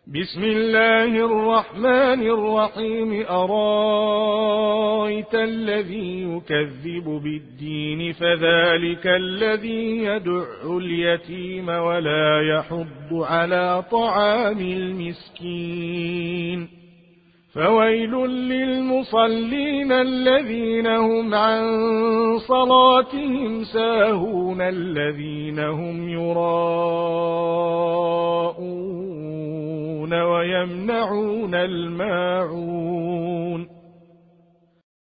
بسم الله الرحمن الرحيم أرايت الذي يكذب بالدين فذلك الذي يدع اليتيم ولا يحض على طعام المسكين فويل للمصلين الذين هم عن صلاتهم ساهون الذين هم يراءون ويمنعون الماعون